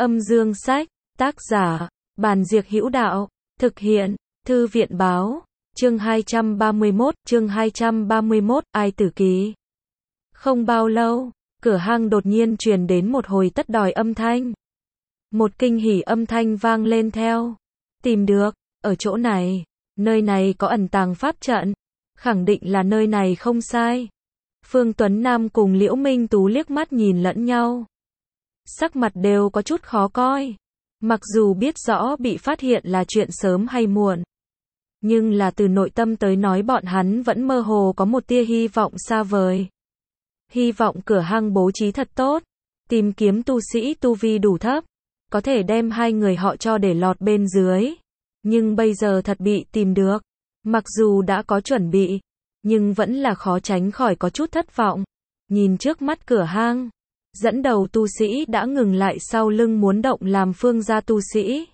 Âm dương sách, tác giả, Bàn Diệc Hữu Đạo, thực hiện, Thư viện Báo, chương 231, Ai Tử Ký. Không bao lâu, cửa hang đột nhiên truyền đến một hồi tất đòi âm thanh. Một kinh hỉ âm thanh vang lên theo. Tìm được, ở chỗ này, nơi này có ẩn tàng pháp trận, khẳng định là nơi này không sai. Phương Tuấn Nam cùng Liễu Minh Tú liếc mắt nhìn lẫn nhau. Sắc mặt đều có chút khó coi. Mặc dù biết rõ bị phát hiện là chuyện sớm hay muộn, nhưng là từ nội tâm tới nói bọn hắn vẫn mơ hồ có một tia hy vọng xa vời. Hy vọng cửa hang bố trí thật tốt, tìm kiếm tu sĩ tu vi đủ thấp, có thể đem hai người họ cho để lọt bên dưới. Nhưng bây giờ thật bị tìm được. Mặc dù đã có chuẩn bị, nhưng vẫn là khó tránh khỏi có chút thất vọng. Nhìn trước mắt cửa hang, dẫn đầu tu sĩ đã ngừng lại sau lưng muốn động làm Phương gia tu sĩ.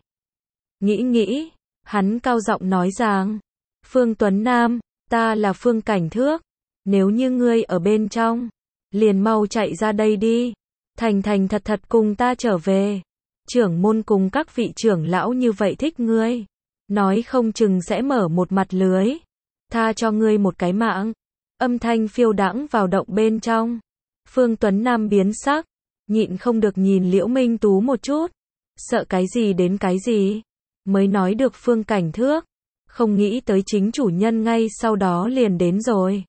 Nghĩ, hắn cao giọng nói rằng, Phương Tuấn Nam, ta là Phương Cảnh Thước, nếu như ngươi ở bên trong, liền mau chạy ra đây đi, thành thật thật cùng ta trở về. Trưởng môn cùng các vị trưởng lão như vậy thích ngươi, nói không chừng sẽ mở một mặt lưới, tha cho ngươi một cái mạng. Âm thanh phiêu đãng vào động bên trong. Phương Tuấn Nam biến sắc, nhịn không được nhìn Liễu Minh Tú một chút, sợ cái gì đến cái gì, mới nói được Phương Cảnh Thước, không nghĩ tới chính chủ nhân ngay sau đó liền đến rồi.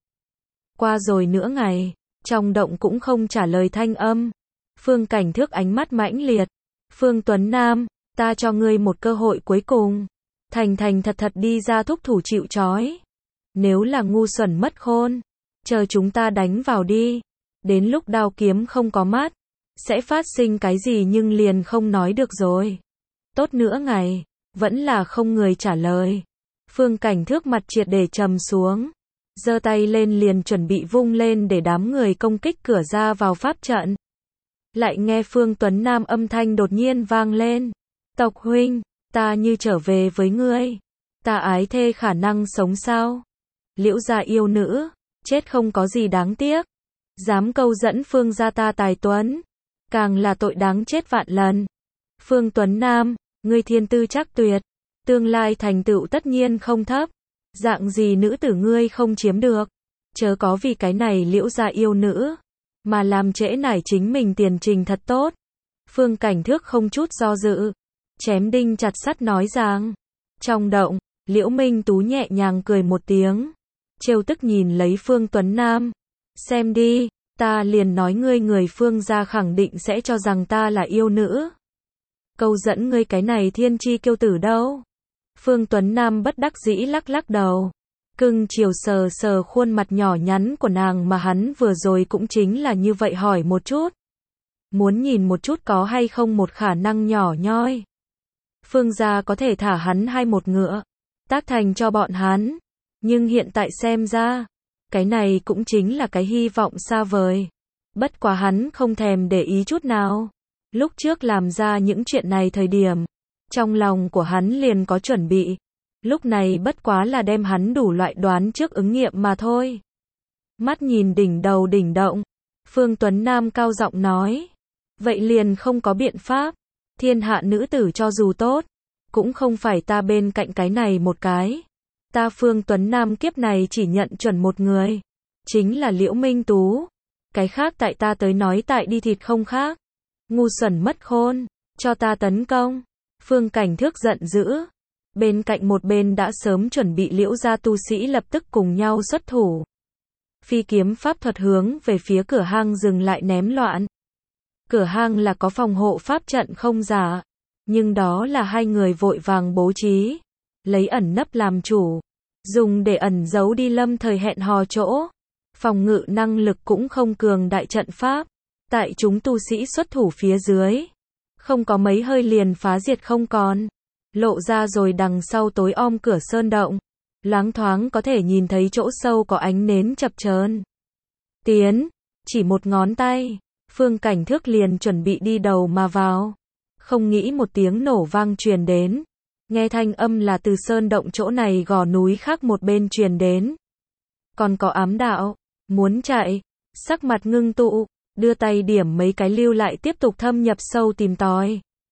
Qua rồi nửa ngày, trong động cũng không trả lời thanh âm. Phương Cảnh Thước ánh mắt mãnh liệt. Phương Tuấn Nam, ta cho ngươi một cơ hội cuối cùng, thành thật đi ra thúc thủ chịu trói. Nếu là ngu xuẩn mất khôn, chờ chúng ta đánh vào đi. Đến lúc đao kiếm không có mắt, sẽ phát sinh cái gì nhưng liền không nói được rồi. Tốt nửa ngày, vẫn là không người trả lời. Phương Cảnh Thước mặt triệt để trầm xuống, giơ tay lên liền chuẩn bị vung lên để đám người công kích cửa ra vào pháp trận. Lại nghe Phương Tuấn Nam âm thanh đột nhiên vang lên. Tộc huynh, ta như trở về với ngươi. Ta ái thê khả năng sống sao? Liễu gia yêu nữ, chết không có gì đáng tiếc. Dám câu dẫn Phương gia ta tài tuấn, càng là tội đáng chết vạn lần. Phương Tuấn Nam, ngươi thiên tư chắc tuyệt, tương lai thành tựu tất nhiên không thấp. Dạng gì nữ tử ngươi không chiếm được, chớ có vì cái này Liễu gia yêu nữ mà làm trễ nải chính mình tiền trình thật tốt. Phương Cảnh Thước không chút do dự, chém đinh chặt sắt nói rằng. Trong động, Liễu Minh Tú nhẹ nhàng cười một tiếng, trêu tức nhìn lấy Phương Tuấn Nam. Xem đi, ta liền nói ngươi người Phương gia khẳng định sẽ cho rằng ta là yêu nữ. Câu dẫn ngươi cái này thiên chi kiêu tử đâu. Phương Tuấn Nam bất đắc dĩ lắc đầu. Cưng chiều sờ khuôn mặt nhỏ nhắn của nàng mà hắn vừa rồi cũng chính là như vậy hỏi một chút. Muốn nhìn một chút có hay không một khả năng nhỏ nhoi. Phương gia có thể thả hắn hay một ngựa, tác thành cho bọn hắn. Nhưng hiện tại xem ra, cái này cũng chính là cái hy vọng xa vời. Bất quá hắn không thèm để ý chút nào. Lúc trước làm ra những chuyện này thời điểm, trong lòng của hắn liền có chuẩn bị. Lúc này bất quá là đem hắn đủ loại đoán trước ứng nghiệm mà thôi. Mắt nhìn đỉnh đầu đỉnh động, Phương Tuấn Nam cao giọng nói. Vậy liền không có biện pháp. Thiên hạ nữ tử cho dù tốt, cũng không phải ta bên cạnh cái này một cái. Ta Phương Tuấn Nam kiếp này chỉ nhận chuẩn một người, chính là Liễu Minh Tú. Cái khác tại ta tới nói tại đi thịt không khác. Ngu xuẩn mất khôn, cho ta tấn công. Phương Cảnh Thước giận dữ. Bên cạnh một bên đã sớm chuẩn bị Liễu gia tu sĩ lập tức cùng nhau xuất thủ. Phi kiếm pháp thuật hướng về phía cửa hang dừng lại ném loạn. Cửa hang là có phòng hộ pháp trận không giả, nhưng đó là hai người vội vàng bố trí, lấy ẩn nấp làm chủ, dùng để ẩn giấu đi lâm thời hẹn hò chỗ. Phòng ngự năng lực cũng không cường đại trận pháp, tại chúng tu sĩ xuất thủ phía dưới, không có mấy hơi liền phá diệt không còn. Lộ ra rồi đằng sau tối om cửa sơn động, loáng thoáng có thể nhìn thấy chỗ sâu có ánh nến chập chờn. Tiến, chỉ một ngón tay, Phương Cảnh Thước liền chuẩn bị đi đầu mà vào. Không nghĩ một tiếng nổ vang truyền đến. Nghe thanh âm là từ sơn động chỗ này gò núi khác một bên truyền đến. Còn có ám đạo, muốn chạy, sắc mặt ngưng tụ, đưa tay điểm mấy cái lưu lại tiếp tục thâm nhập sâu tìm tòi.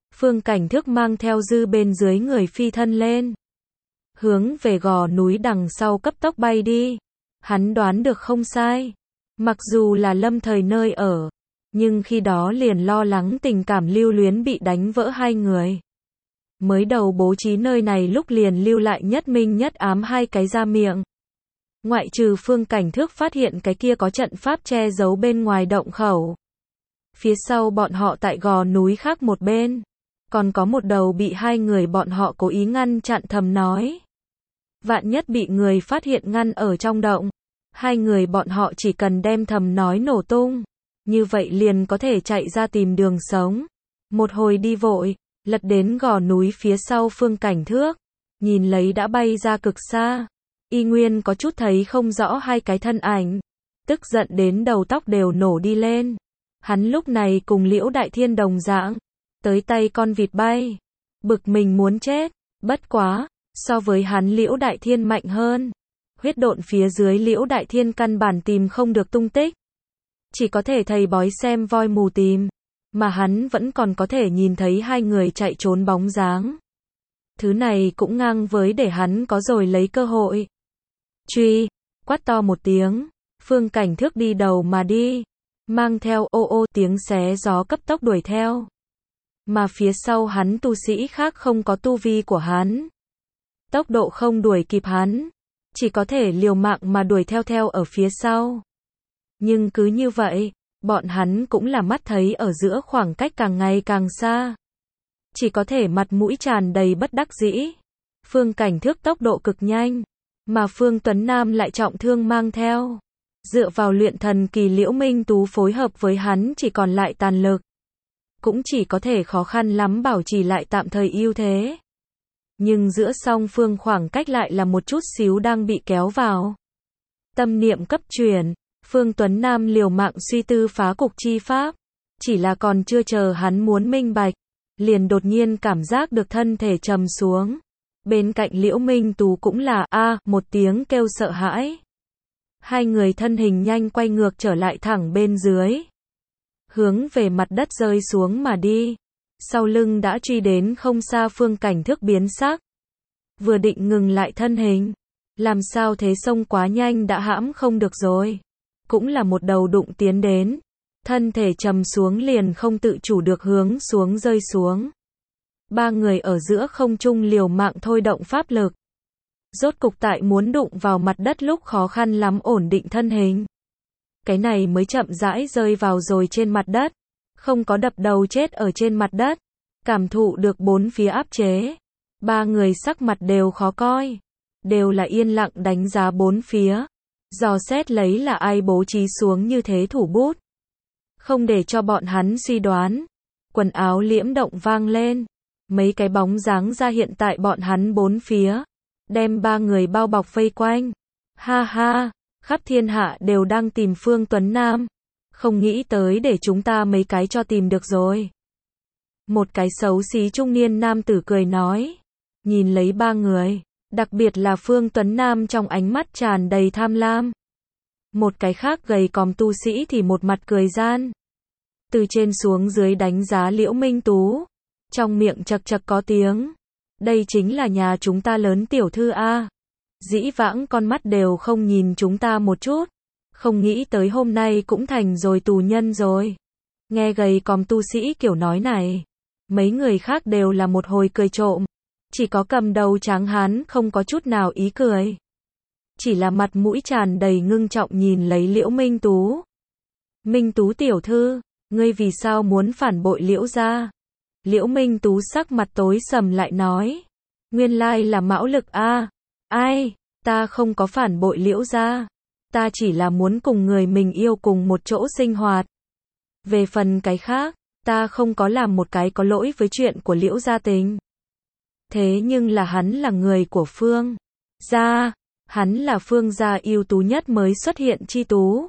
Phương Cảnh Thước mang theo Dư bên dưới người phi thân lên. Hướng về gò núi đằng sau cấp tốc bay đi. Hắn đoán được không sai. Mặc dù là lâm thời nơi ở, nhưng khi đó liền lo lắng tình cảm lưu luyến bị đánh vỡ hai người. Mới đầu bố trí nơi này lúc liền lưu lại nhất minh nhất ám hai cái ra miệng. Ngoại trừ Phương Cảnh Thước phát hiện cái kia có trận pháp che giấu bên ngoài động khẩu. Phía sau bọn họ tại gò núi khác một bên. Còn có một đầu bị hai người bọn họ cố ý ngăn chặn thầm nói. Vạn nhất bị người phát hiện ngăn ở trong động. Hai người bọn họ chỉ cần đem thầm nói nổ tung. Như vậy liền có thể chạy ra tìm đường sống. Một hồi đi vội, lật đến gò núi phía sau Phương Cảnh Thước. Nhìn lấy đã bay ra cực xa. Y nguyên có chút thấy không rõ hai cái thân ảnh. Tức giận đến đầu tóc đều nổ đi lên. Hắn lúc này cùng Liễu Đại Thiên đồng dạng. Tới tay con vịt bay. Bực mình muốn chết. Bất quá, so với hắn Liễu Đại Thiên mạnh hơn. Huyết độn phía dưới Liễu Đại Thiên căn bản tìm không được tung tích. Chỉ có thể thầy bói xem voi mù tìm. Mà hắn vẫn còn có thể nhìn thấy hai người chạy trốn bóng dáng. Thứ này cũng ngang với để hắn có rồi lấy cơ hội. Truy, quát to một tiếng. Phương Cảnh Thước đi đầu mà đi. Mang theo ô ô tiếng xé gió cấp tốc đuổi theo. Mà phía sau hắn tu sĩ khác không có tu vi của hắn. Tốc độ không đuổi kịp hắn. Chỉ có thể liều mạng mà đuổi theo ở phía sau. Nhưng cứ như vậy, bọn hắn cũng là mắt thấy ở giữa khoảng cách càng ngày càng xa. Chỉ có thể mặt mũi tràn đầy bất đắc dĩ. Phương Cảnh Thước tốc độ cực nhanh. Mà Phương Tuấn Nam lại trọng thương mang theo. Dựa vào luyện thần kỳ Liễu Minh Tú phối hợp với hắn chỉ còn lại tàn lực. Cũng chỉ có thể khó khăn lắm bảo trì lại tạm thời ưu thế. Nhưng giữa song phương khoảng cách lại là một chút xíu đang bị kéo vào. Tâm niệm cấp chuyển, Phương Tuấn Nam liều mạng suy tư phá cục chi pháp. Chỉ là còn chưa chờ hắn muốn minh bạch. Liền đột nhiên cảm giác được thân thể trầm xuống. Bên cạnh Liễu Minh Tú cũng là một tiếng kêu sợ hãi. Hai người thân hình nhanh quay ngược trở lại thẳng bên dưới. Hướng về mặt đất rơi xuống mà đi. Sau lưng đã truy đến không xa Phương Cảnh Thước biến sắc. Vừa định ngừng lại thân hình. Làm sao thế xông quá nhanh đã hãm không được rồi. Cũng là một đầu đụng tiến đến. Thân thể trầm xuống liền không tự chủ được hướng xuống rơi xuống. Ba người ở giữa không trung liều mạng thôi động pháp lực. Rốt cục tại muốn đụng vào mặt đất lúc khó khăn lắm ổn định thân hình. Cái này mới chậm rãi rơi vào rồi trên mặt đất. Không có đập đầu chết ở trên mặt đất. Cảm thụ được bốn phía áp chế. Ba người sắc mặt đều khó coi. Đều là yên lặng đánh giá bốn phía. Dò xét lấy là ai bố trí xuống như thế thủ bút. Không để cho bọn hắn suy đoán. Quần áo liễm động vang lên. Mấy cái bóng dáng ra hiện tại bọn hắn bốn phía. Đem ba người bao bọc vây quanh. Ha ha, khắp thiên hạ đều đang tìm Phương Tuấn Nam. Không nghĩ tới để chúng ta mấy cái cho tìm được rồi. Một cái xấu xí trung niên nam tử cười nói. Nhìn lấy ba người. Đặc biệt là Phương Tuấn Nam trong ánh mắt tràn đầy tham lam. Một cái khác gầy còm tu sĩ thì một mặt cười gian. Từ trên xuống dưới đánh giá Liễu Minh Tú. Trong miệng chật chật có tiếng. Đây chính là nhà chúng ta lớn tiểu thư A. Dĩ vãng con mắt đều không nhìn chúng ta một chút. Không nghĩ tới hôm nay cũng thành rồi tù nhân rồi. Nghe gầy còm tu sĩ kiểu nói này. Mấy người khác đều là một hồi cười trộm. Chỉ có cầm đầu tráng hán không có chút nào ý cười. Chỉ là mặt mũi tràn đầy ngưng trọng nhìn lấy Liễu Minh Tú. Minh Tú tiểu thư, ngươi vì sao muốn phản bội Liễu gia? Liễu Minh Tú sắc mặt tối sầm lại nói. Nguyên lai là Mão Lực A. Ai, ta không có phản bội Liễu gia. Ta chỉ là muốn cùng người mình yêu cùng một chỗ sinh hoạt. Về phần cái khác, ta không có làm một cái có lỗi với chuyện của Liễu gia tình. Thế nhưng là hắn là người của Phương gia. Hắn là Phương gia ưu tú nhất mới xuất hiện chi tú.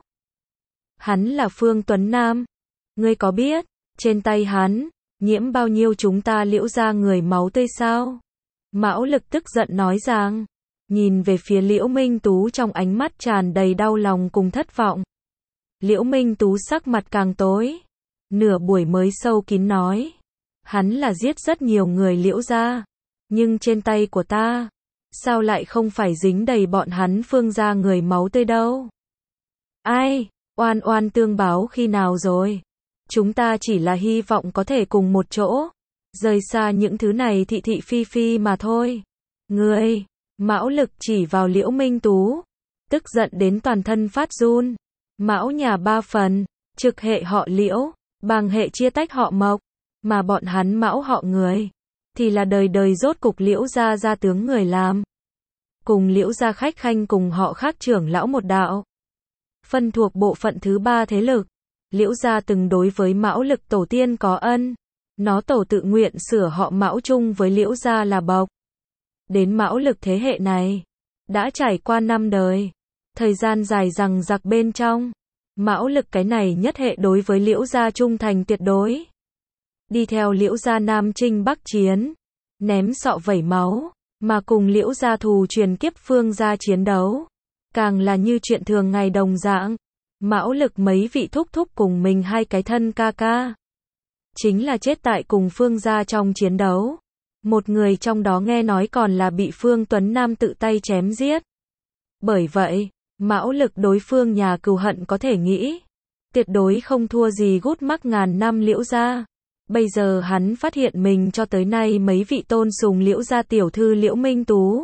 Hắn là Phương Tuấn Nam. Ngươi có biết, trên tay hắn, nhiễm bao nhiêu chúng ta Liễu gia người máu tươi sao? Mão Lực tức giận nói rằng, nhìn về phía Liễu Minh Tú trong ánh mắt tràn đầy đau lòng cùng thất vọng. Liễu Minh Tú sắc mặt càng tối. Nửa buổi mới sâu kín nói. Hắn là giết rất nhiều người Liễu gia, nhưng trên tay của ta, sao lại không phải dính đầy bọn hắn Phương gia người máu tươi đâu. Ai, oan oan tương báo khi nào rồi? Chúng ta chỉ là hy vọng có thể cùng một chỗ, rời xa những thứ này thị thị phi phi mà thôi. Ngươi, Mão Lực chỉ vào Liễu Minh Tú, tức giận đến toàn thân phát run. Mão nhà ba phần, trực hệ họ Liễu, bàng hệ chia tách họ Mộc, mà bọn hắn Mão họ người, thì là đời đời rốt cục Liễu gia gia tướng người làm. Cùng Liễu gia khách khanh cùng họ khác trưởng lão một đạo. Phân thuộc bộ phận thứ ba thế lực. Liễu gia từng đối với Mão Lực tổ tiên có ân. Nó tổ tự nguyện sửa họ Mão chung với Liễu gia là Bộc. Đến Mão Lực thế hệ này, đã trải qua 5 đời. Thời gian dài rằng giặc bên trong. Mão Lực cái này nhất hệ đối với Liễu gia trung thành tuyệt đối. Đi theo Liễu gia Nam Chinh Bắc Chiến, ném sọ vẩy máu, mà cùng Liễu gia thù truyền kiếp Phương gia chiến đấu. Càng là như chuyện thường ngày đồng dạng. Mão Lực mấy vị thúc thúc cùng mình hai cái thân ca ca, chính là chết tại cùng Phương gia trong chiến đấu. Một người trong đó nghe nói còn là bị Phương Tuấn Nam tự tay chém giết. Bởi vậy, Mão Lực đối phương nhà cừu hận có thể nghĩ, tuyệt đối không thua gì gút mắc ngàn năm Liễu gia. Bây giờ hắn phát hiện mình cho tới nay mấy vị tôn sùng Liễu gia tiểu thư Liễu Minh Tú,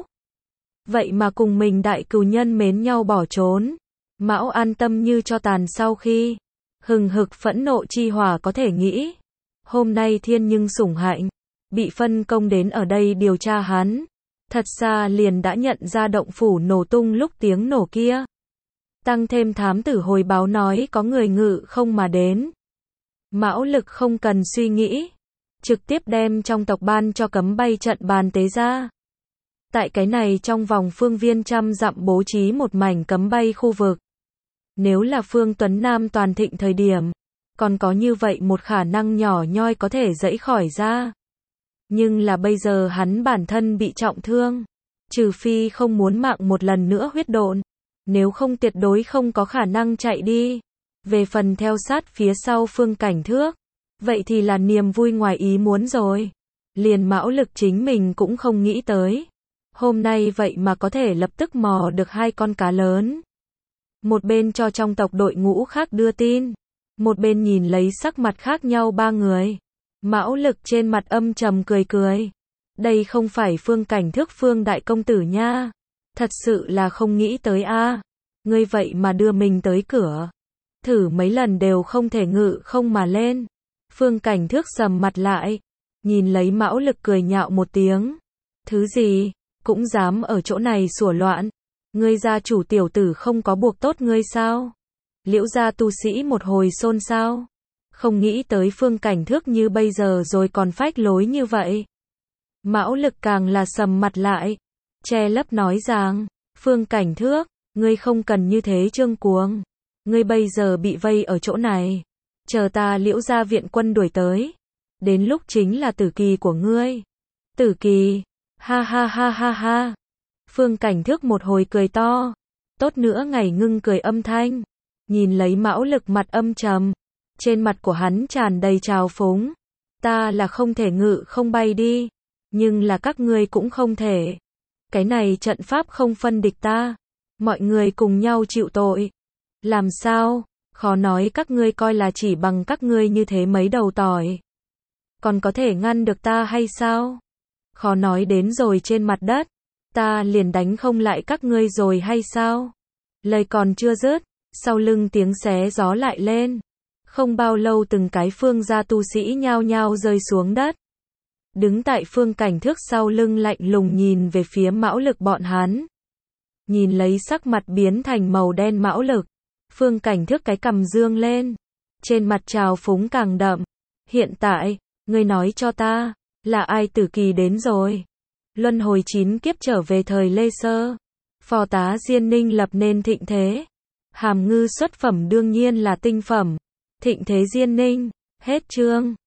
vậy mà cùng mình đại cừu nhân mến nhau bỏ trốn. Mão an tâm như cho tàn sau khi hừng hực phẫn nộ chi hỏa có thể nghĩ. Hôm nay thiên nhưng sủng hạnh, bị phân công đến ở đây điều tra hắn. Thật xa liền đã nhận ra động phủ nổ tung lúc tiếng nổ kia. Tăng thêm thám tử hồi báo nói có người ngự không mà đến. Mão Lực không cần suy nghĩ, trực tiếp đem trong tộc ban cho cấm bay trận bàn tế ra. Tại cái này trong vòng phương viên 100 dặm bố trí một mảnh cấm bay khu vực. Nếu là Phương Tuấn Nam toàn thịnh thời điểm, còn có như vậy một khả năng nhỏ nhoi có thể dẫy khỏi ra. Nhưng là bây giờ hắn bản thân bị trọng thương, trừ phi không muốn mạng một lần nữa huyết độn, nếu không tuyệt đối không có khả năng chạy đi. Về phần theo sát phía sau Phương Cảnh Thước, vậy thì là niềm vui ngoài ý muốn rồi. Liền Mão Lực chính mình cũng không nghĩ tới. Hôm nay vậy mà có thể lập tức mò được 2 con cá lớn. Một bên cho trong tộc đội ngũ khác đưa tin, một bên nhìn lấy sắc mặt khác nhau 3 người. Mão Lực trên mặt âm trầm cười cười. Đây không phải Phương Cảnh Thước Phương đại công tử nha. Thật sự là không nghĩ tới a. Ngươi vậy mà đưa mình tới cửa. Thử mấy lần đều không thể ngự không mà lên. Phương Cảnh Thước sầm mặt lại, nhìn lấy Mão Lực cười nhạo một tiếng. Thứ gì, cũng dám ở chỗ này sủa loạn. Ngươi gia chủ tiểu tử không có buộc tốt ngươi sao? Liễu gia tu sĩ một hồi xôn xao. Không nghĩ tới Phương Cảnh Thước như bây giờ rồi còn phách lối như vậy. Mão Lực càng là sầm mặt lại, che lấp nói rằng, Phương Cảnh Thước, ngươi không cần như thế trương cuồng. Ngươi bây giờ bị vây ở chỗ này, chờ ta Liễu gia viện quân đuổi tới. Đến lúc chính là tử kỳ của ngươi. Tử kỳ, ha ha ha ha ha. Phương Cảnh Thước một hồi cười to, tốt nữa ngày ngưng cười âm thanh. Nhìn lấy Mão Lực mặt âm trầm, trên mặt của hắn tràn đầy trào phúng. Ta là không thể ngự không bay đi, nhưng là các ngươi cũng không thể. Cái này trận pháp không phân địch ta, mọi người cùng nhau chịu tội. Làm sao, khó nói các ngươi coi là chỉ bằng các ngươi như thế mấy đầu tỏi, còn có thể ngăn được ta hay sao? Khó nói đến rồi trên mặt đất, ta liền đánh không lại các ngươi rồi hay sao? Lời còn chưa dứt, sau lưng tiếng xé gió lại lên. Không bao lâu từng cái Phương gia tu sĩ nhao nhao rơi xuống đất. Đứng tại Phương Cảnh Thước sau lưng lạnh lùng nhìn về phía Mão Lực bọn hắn. Nhìn lấy sắc mặt biến thành màu đen Mão Lực, Phương Cảnh Thước cái cằm dương lên, trên mặt trào phúng càng đậm. Hiện tại, ngươi nói cho ta, là ai tử kỳ đến rồi? Luân hồi 9 kiếp trở về thời Lê Sơ, phò tá Diên Ninh lập nên thịnh thế. Hàm ngư xuất phẩm đương nhiên là tinh phẩm. Thịnh thế Diên Ninh, hết chương.